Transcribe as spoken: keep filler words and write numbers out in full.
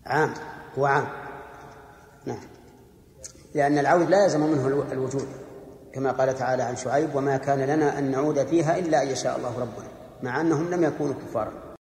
عام، هو عام. نعم، لأن العود لا يلزم منه الوجود، كما قال تعالى عن شعيب: وما كان لنا أن نعود فيها إلا أن يشاء الله ربنا، مع أنهم لم يكونوا كفارا.